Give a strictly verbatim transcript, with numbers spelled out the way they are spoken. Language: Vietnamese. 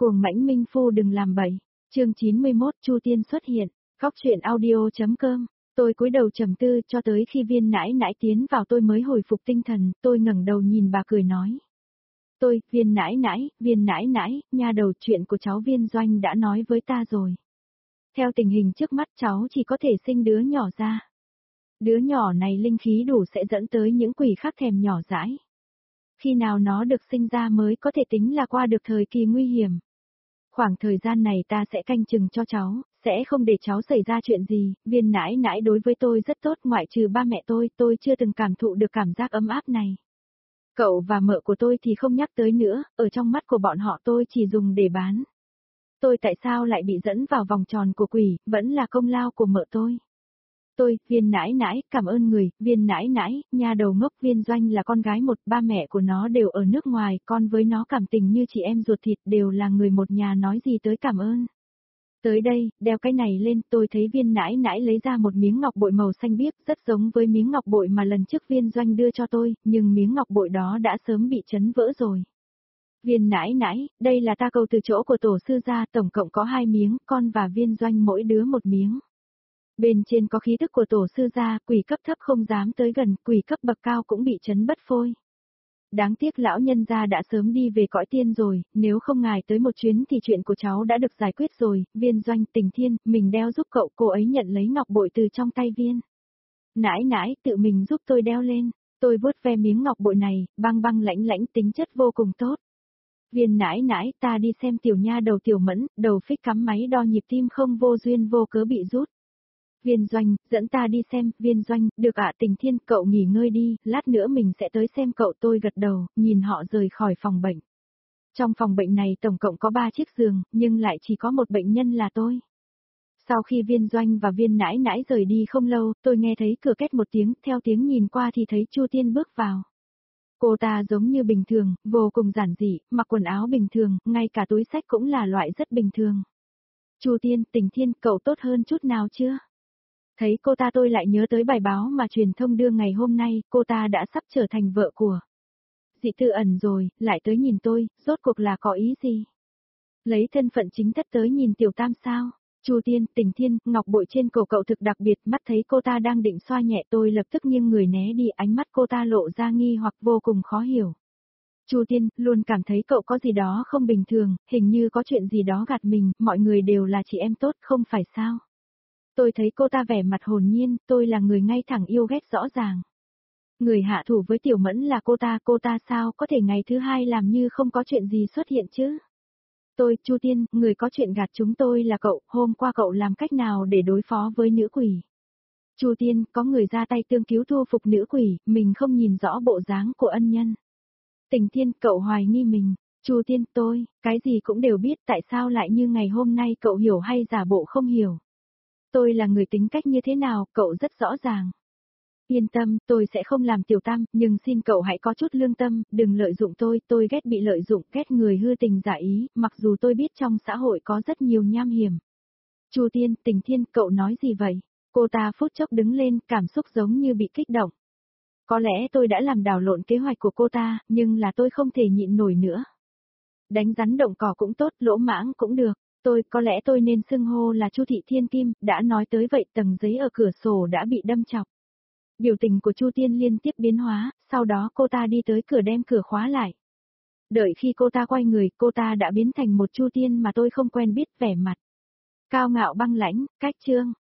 Cuồng mãnh minh phu đừng làm bậy. Chương chín mươi mốt Chu Tiên xuất hiện. Góc truyện audio.com. Tôi cúi đầu trầm tư cho tới khi Viên nãi nãi tiến vào tôi mới hồi phục tinh thần, tôi ngẩng đầu nhìn bà cười nói. Tôi, Viên nãi nãi, Viên nãi nãi, nha đầu, chuyện của cháu Viên Doanh đã nói với ta rồi. Theo tình hình trước mắt cháu chỉ có thể sinh đứa nhỏ ra. Đứa nhỏ này linh khí đủ sẽ dẫn tới những quỷ khác thèm nhỏ dãi. Khi nào nó được sinh ra mới có thể tính là qua được thời kỳ nguy hiểm. Khoảng thời gian này ta sẽ canh chừng cho cháu, sẽ không để cháu xảy ra chuyện gì. Viên nãi nãi đối với tôi rất tốt, ngoại trừ ba mẹ tôi, tôi chưa từng cảm thụ được cảm giác ấm áp này. Cậu và mợ của tôi thì không nhắc tới nữa, ở trong mắt của bọn họ tôi chỉ dùng để bán. Tôi tại sao lại bị dẫn vào vòng tròn của quỷ, vẫn là công lao của mợ tôi. Tôi, Viên nãi nãi, cảm ơn người, Viên nãi nãi, nhà đầu ngốc. Viên Doanh là con gái một, ba mẹ của nó đều ở nước ngoài, con với nó cảm tình như chị em ruột thịt, đều là người một nhà, nói gì tới cảm ơn. Tới đây, đeo cái này lên, tôi thấy Viên nãi nãi lấy ra một miếng ngọc bội màu xanh biếc, rất giống với miếng ngọc bội mà lần trước Viên Doanh đưa cho tôi, nhưng miếng ngọc bội đó đã sớm bị chấn vỡ rồi. Viên nãi nãi, đây là ta cầu từ chỗ của tổ sư ra, tổng cộng có hai miếng, con và Viên Doanh mỗi đứa một miếng. Bên trên có khí thức của tổ sư gia, quỷ cấp thấp không dám tới gần, quỷ cấp bậc cao cũng bị chấn bất phôi. Đáng tiếc lão nhân gia đã sớm đi về cõi tiên rồi, nếu không ngài tới một chuyến thì chuyện của cháu đã được giải quyết rồi. Viên Doanh, Tình Thiên, mình đeo giúp cậu. Cô ấy nhận lấy ngọc bội từ trong tay Viên nãi nãi, tự mình giúp tôi đeo lên. Tôi vuốt ve miếng ngọc bội này, băng băng lãnh lãnh, tính chất vô cùng tốt. Viên nãi nãi, ta đi xem tiểu nha đầu Tiểu Mẫn, đầu phích cắm máy đo nhịp tim không vô duyên vô cớ bị rút. Viên Doanh, dẫn ta đi xem. Viên Doanh, được ạ. Tình Thiên, cậu nghỉ ngơi đi, lát nữa mình sẽ tới xem cậu. Tôi gật đầu, nhìn họ rời khỏi phòng bệnh. Trong phòng bệnh này tổng cộng có ba chiếc giường, nhưng lại chỉ có một bệnh nhân là tôi. Sau khi Viên Doanh và Viên nãi nãi rời đi không lâu, tôi nghe thấy cửa két một tiếng, theo tiếng nhìn qua thì thấy Chu Tiên bước vào. Cô ta giống như bình thường, vô cùng giản dị, mặc quần áo bình thường, ngay cả túi xách cũng là loại rất bình thường. Chu Tiên, Tình Thiên, cậu tốt hơn chút nào chưa? Thấy cô ta tôi lại nhớ tới bài báo mà truyền thông đưa ngày hôm nay, cô ta đã sắp trở thành vợ của Dị Tư Ẩn rồi, lại tới nhìn tôi, rốt cuộc là có ý gì? Lấy thân phận chính thất tới nhìn Tiểu Tam sao? Chu Tiên, Tình Thiên, ngọc bội trên cổ cậu thực đặc biệt, mắt thấy cô ta đang định xoa nhẹ tôi lập tức nghiêng người né đi, ánh mắt cô ta lộ ra nghi hoặc vô cùng khó hiểu. Chu Tiên, luôn cảm thấy cậu có gì đó không bình thường, hình như có chuyện gì đó gạt mình, mọi người đều là chị em tốt, không phải sao? Tôi thấy cô ta vẻ mặt hồn nhiên, tôi là người ngay thẳng yêu ghét rõ ràng. Người hạ thủ với Tiểu Mẫn là cô ta, cô ta sao có thể ngày thứ hai làm như không có chuyện gì xuất hiện chứ? Tôi, Chu Tiên, người có chuyện gạt chúng tôi là cậu, hôm qua cậu làm cách nào để đối phó với nữ quỷ? Chu Tiên, có người ra tay tương cứu thu phục nữ quỷ, mình không nhìn rõ bộ dáng của ân nhân. Tình Thiên, cậu hoài nghi mình. Chu Tiên, tôi, cái gì cũng đều biết, tại sao lại như ngày hôm nay cậu hiểu hay giả bộ không hiểu? Tôi là người tính cách như thế nào, cậu rất rõ ràng. Yên tâm, tôi sẽ không làm Tiểu Tam, nhưng xin cậu hãy có chút lương tâm, đừng lợi dụng tôi, tôi ghét bị lợi dụng, ghét người hư tình giả ý, mặc dù tôi biết trong xã hội có rất nhiều nham hiểm. Chu Tiên, Tình Thiên, cậu nói gì vậy? Cô ta phút chốc đứng lên, cảm xúc giống như bị kích động. Có lẽ tôi đã làm đảo lộn kế hoạch của cô ta, nhưng là tôi không thể nhịn nổi nữa. Đánh rắn động cỏ cũng tốt, lỗ mãng cũng được. Tôi, có lẽ tôi nên xưng hô là Chu Thị Thiên Kim, đã nói tới vậy tầng giấy ở cửa sổ đã bị đâm chọc. Biểu tình của Chu Tiên liên tiếp biến hóa, sau đó cô ta đi tới cửa đem cửa khóa lại. Đợi khi cô ta quay người, cô ta đã biến thành một Chu Tiên mà tôi không quen biết, vẻ mặt cao ngạo băng lãnh, cách trương.